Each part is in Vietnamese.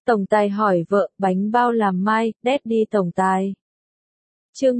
Tổng tài hỏi vợ, bánh bao làm mai, Daddy tổng tài. Chương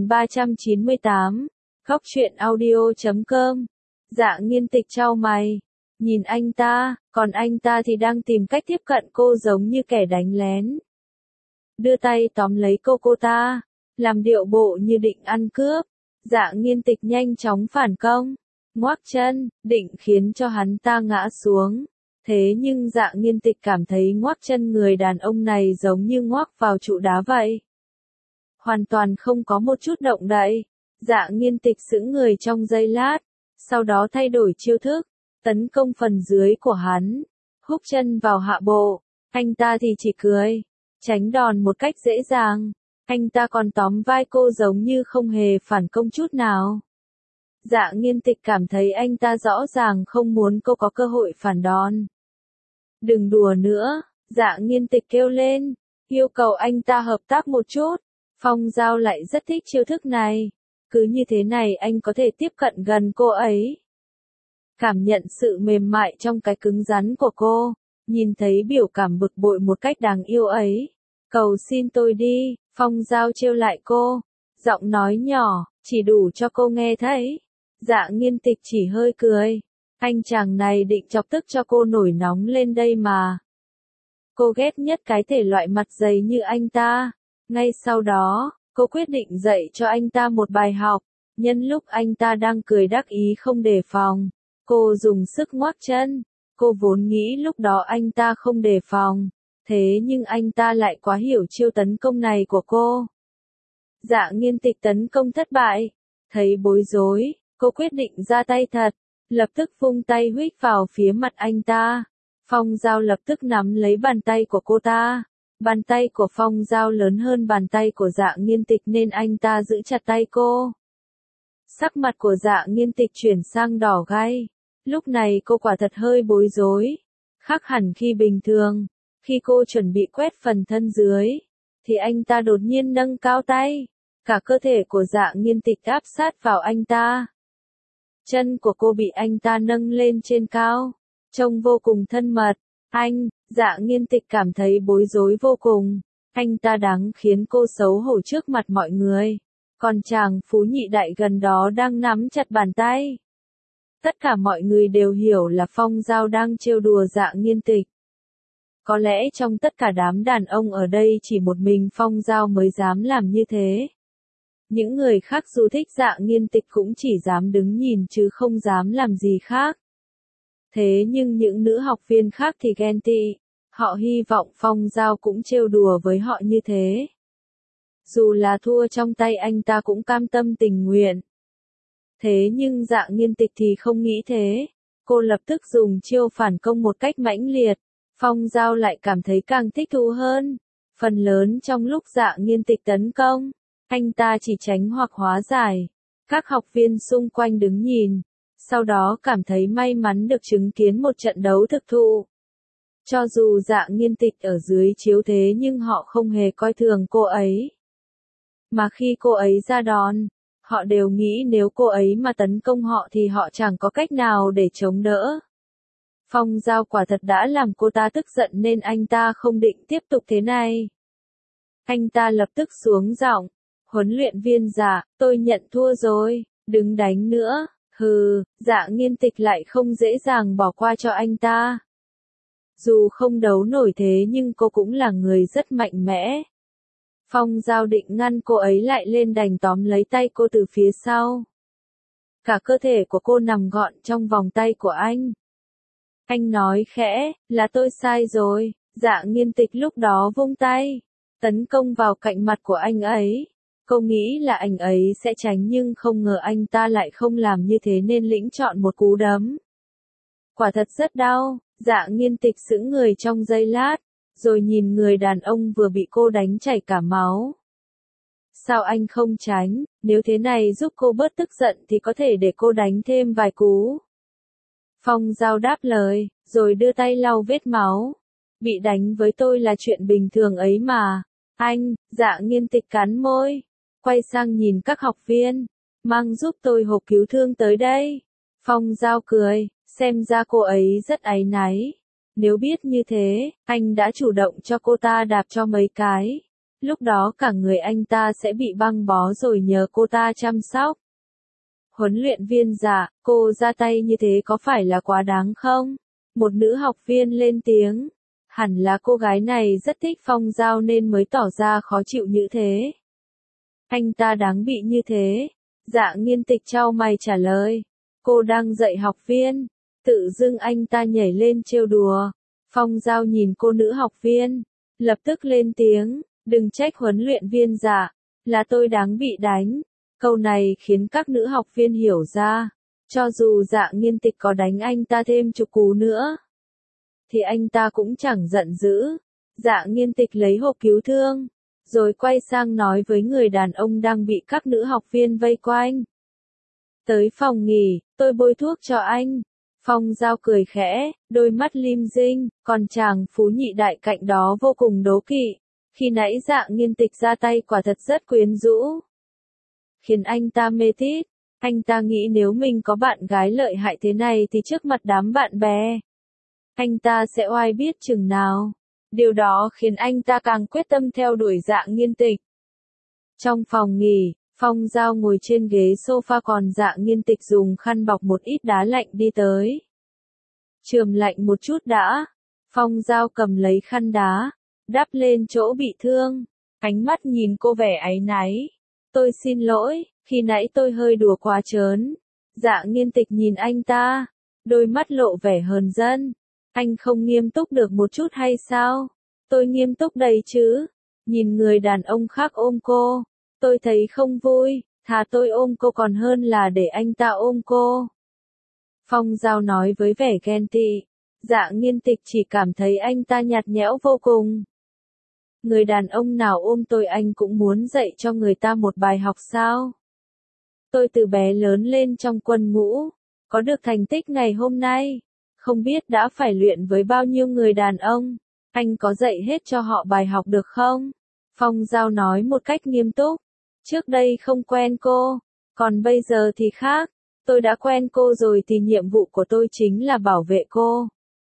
1398, Góc truyện audio.com. Dạ Nghiên Tịch chau mày, nhìn anh ta, còn anh ta thì đang tìm cách tiếp cận cô giống như kẻ đánh lén. Đưa tay tóm lấy cô ta, làm điệu bộ như định ăn cướp. Dạ Nghiên Tịch nhanh chóng phản công, ngoác chân, định khiến cho hắn ta ngã xuống. Thế nhưng Dạ Nghiên Tịch cảm thấy ngoác chân người đàn ông này giống như ngoác vào trụ đá vậy. Hoàn toàn không có một chút động đậy. Dạ Nghiên Tịch sững người trong giây lát, sau đó thay đổi chiêu thức, tấn công phần dưới của hắn, húc chân vào hạ bộ. Anh ta thì chỉ cười, tránh đòn một cách dễ dàng. Anh ta còn tóm vai cô giống như không hề phản công chút nào. Dạ Nghiên Tịch cảm thấy anh ta rõ ràng không muốn cô có cơ hội phản đòn. Đừng đùa nữa, Dạ Nghiên Tịch kêu lên, yêu cầu anh ta hợp tác một chút. Phong Giao lại rất thích chiêu thức này. Cứ như thế này anh có thể tiếp cận gần cô ấy. Cảm nhận sự mềm mại trong cái cứng rắn của cô, nhìn thấy biểu cảm bực bội một cách đáng yêu ấy. Cầu xin tôi đi, Phong Giao trêu lại cô, giọng nói nhỏ, chỉ đủ cho cô nghe thấy. Dạ Nghiên Tịch chỉ hơi cười. Anh chàng này định chọc tức cho cô nổi nóng lên đây mà. Cô ghét nhất cái thể loại mặt dày như anh ta. Ngay sau đó, cô quyết định dạy cho anh ta một bài học. Nhân lúc anh ta đang cười đắc ý không đề phòng, cô dùng sức ngoác chân. Cô vốn nghĩ lúc đó anh ta không đề phòng, thế nhưng anh ta lại quá hiểu chiêu tấn công này của cô. Dạ Nghiên Tịch tấn công thất bại. Thấy bối rối, cô quyết định ra tay thật, lập tức vung tay huých vào phía mặt anh ta. Phong Giao lập tức nắm lấy bàn tay của cô ta. Bàn tay của Phong Giao lớn hơn bàn tay của Dạ Nghiên Tịch nên anh ta giữ chặt tay cô. Sắc mặt của Dạ Nghiên Tịch chuyển sang đỏ gay. Lúc này cô quả thật hơi bối rối. Khác hẳn khi bình thường, khi cô chuẩn bị quét phần thân dưới, thì anh ta đột nhiên nâng cao tay. Cả cơ thể của Dạ Nghiên Tịch áp sát vào anh ta. Chân của cô bị anh ta nâng lên trên cao, trông vô cùng thân mật. Dạ Nghiên Tịch cảm thấy bối rối vô cùng. Anh ta đáng khiến cô xấu hổ trước mặt mọi người. Còn chàng phú nhị đại gần đó đang nắm chặt bàn tay. Tất cả mọi người đều hiểu là Phong Giao đang trêu đùa Dạ Nghiên Tịch. Có lẽ trong tất cả đám đàn ông ở đây chỉ một mình Phong Giao mới dám làm như thế. Những người khác dù thích Dạ Nghiên Tịch cũng chỉ dám đứng nhìn chứ không dám làm gì khác. Thế nhưng những nữ học viên khác thì ghen tị. Họ hy vọng Phong Giao cũng trêu đùa với họ như thế. Dù là thua trong tay anh ta cũng cam tâm tình nguyện. Thế nhưng Dạ Nghiên Tịch thì không nghĩ thế. Cô lập tức dùng chiêu phản công một cách mãnh liệt. Phong Giao lại cảm thấy càng thích thú hơn. Phần lớn trong lúc Dạ Nghiên Tịch tấn công, anh ta chỉ tránh hoặc hóa giải. Các học viên xung quanh đứng nhìn, sau đó cảm thấy may mắn được chứng kiến một trận đấu thực thụ. Cho dù Dạ Nghiên Tịch ở dưới chiếu thế nhưng họ không hề coi thường cô ấy. Mà khi cô ấy ra đòn, họ đều nghĩ nếu cô ấy mà tấn công họ thì họ chẳng có cách nào để chống đỡ. Phong Giao quả thật đã làm cô ta tức giận nên anh ta không định tiếp tục thế này. Anh ta lập tức xuống giọng, huấn luyện viên Dạ, tôi nhận thua rồi, đừng đánh nữa. Hừ, Dạ Nghiên Tịch lại không dễ dàng bỏ qua cho anh ta. Dù không đấu nổi thế nhưng cô cũng là người rất mạnh mẽ. Phong Giao định ngăn cô ấy lại lên đành tóm lấy tay cô từ phía sau. Cả cơ thể của cô nằm gọn trong vòng tay của anh. Anh nói khẽ, là tôi sai rồi. Dạ Nghiên Tịch lúc đó vung tay, tấn công vào cạnh mặt của anh ấy. Cô nghĩ là anh ấy sẽ tránh nhưng không ngờ anh ta lại không làm như thế nên lĩnh chọn một cú đấm. Quả thật rất đau. Dạ Nghiên Tịch sững người trong giây lát, rồi nhìn người đàn ông vừa bị cô đánh chảy cả máu. Sao anh không tránh, nếu thế này giúp cô bớt tức giận thì có thể để cô đánh thêm vài cú. Phong Giao đáp lời, rồi đưa tay lau vết máu. Bị đánh với tôi là chuyện bình thường ấy mà. Dạ Nghiên Tịch cắn môi, quay sang nhìn các học viên, mang giúp tôi hộp cứu thương tới đây. Phong Giao cười, xem ra cô ấy rất áy náy. Nếu biết như thế, anh đã chủ động cho cô ta đạp cho mấy cái. Lúc đó cả người anh ta sẽ bị băng bó rồi nhờ cô ta chăm sóc. Huấn luyện viên Dạ, cô ra tay như thế có phải là quá đáng không? Một nữ học viên lên tiếng. Hẳn là cô gái này rất thích Phong Giao nên mới tỏ ra khó chịu như thế. Anh ta đáng bị như thế. Dạ Nghiên Tịch chau mày trả lời. Cô đang dạy học viên. Tự dưng anh ta nhảy lên trêu đùa. Phong Giao nhìn cô nữ học viên. Lập tức lên tiếng. Đừng trách huấn luyện viên Dạ. Là tôi đáng bị đánh. Câu này khiến các nữ học viên hiểu ra. Cho dù Dạ Nghiên Tịch có đánh anh ta thêm chục cú nữa, thì anh ta cũng chẳng giận dữ. Dạ Nghiên Tịch lấy hộp cứu thương, rồi quay sang nói với người đàn ông đang bị các nữ học viên vây quanh. Tới phòng nghỉ, tôi bôi thuốc cho anh. Phong Giao cười khẽ, đôi mắt lim dinh, còn chàng phú nhị đại cạnh đó vô cùng đố kỵ. Khi nãy Dạ Nghiên Tịch ra tay quả thật rất quyến rũ, khiến anh ta mê tít. Anh ta nghĩ nếu mình có bạn gái lợi hại thế này thì trước mặt đám bạn bè, anh ta sẽ oai biết chừng nào. Điều đó khiến anh ta càng quyết tâm theo đuổi Dạ Nghiên Tịch. Trong phòng nghỉ, Phong Giao ngồi trên ghế sofa còn Dạ Nghiên Tịch dùng khăn bọc một ít đá lạnh đi tới. Chườm lạnh một chút đã. Phong Giao cầm lấy khăn đá, đắp lên chỗ bị thương. Ánh mắt nhìn cô vẻ áy náy. Tôi xin lỗi, khi nãy tôi hơi đùa quá trớn. Dạ Nghiên Tịch nhìn anh ta, đôi mắt lộ vẻ hờn dỗi. Anh không nghiêm túc được một chút hay sao? Tôi nghiêm túc đây chứ. Nhìn người đàn ông khác ôm cô, tôi thấy không vui, thà tôi ôm cô còn hơn là để anh ta ôm cô. Phong Giao nói với vẻ ghen tị. Dạ Nghiên Tịch chỉ cảm thấy anh ta nhạt nhẽo vô cùng. Người đàn ông nào ôm tôi anh cũng muốn dạy cho người ta một bài học sao? Tôi từ bé lớn lên trong quân ngũ, có được thành tích ngày hôm nay, không biết đã phải luyện với bao nhiêu người đàn ông. Anh có dạy hết cho họ bài học được không? Phong Giao nói một cách nghiêm túc. Trước đây không quen cô, còn bây giờ thì khác. Tôi đã quen cô rồi thì nhiệm vụ của tôi chính là bảo vệ cô.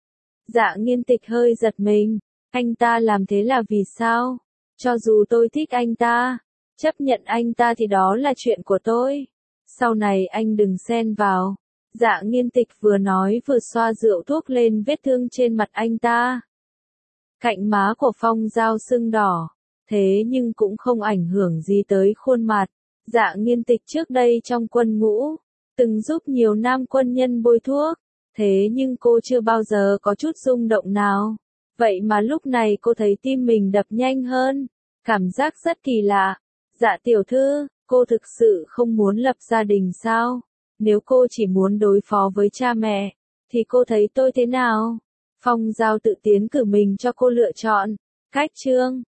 Dạ Nghiên Tịch hơi giật mình. Anh ta làm thế là vì sao? Cho dù tôi thích anh ta, chấp nhận anh ta thì đó là chuyện của tôi. Sau này anh đừng xen vào. Dạ Nghiên Tịch vừa nói vừa xoa rượu thuốc lên vết thương trên mặt anh ta. Cạnh má của Phong Giao sưng đỏ, thế nhưng cũng không ảnh hưởng gì tới khuôn mặt. Dạ Nghiên Tịch trước đây trong quân ngũ, từng giúp nhiều nam quân nhân bôi thuốc, thế nhưng cô chưa bao giờ có chút rung động nào. Vậy mà lúc này cô thấy tim mình đập nhanh hơn, cảm giác rất kỳ lạ. Dạ tiểu thư, cô thực sự không muốn lập gia đình sao? Nếu cô chỉ muốn đối phó với cha mẹ, thì cô thấy tôi thế nào? Phong Giao tự tiến cử mình cho cô lựa chọn. Cách chương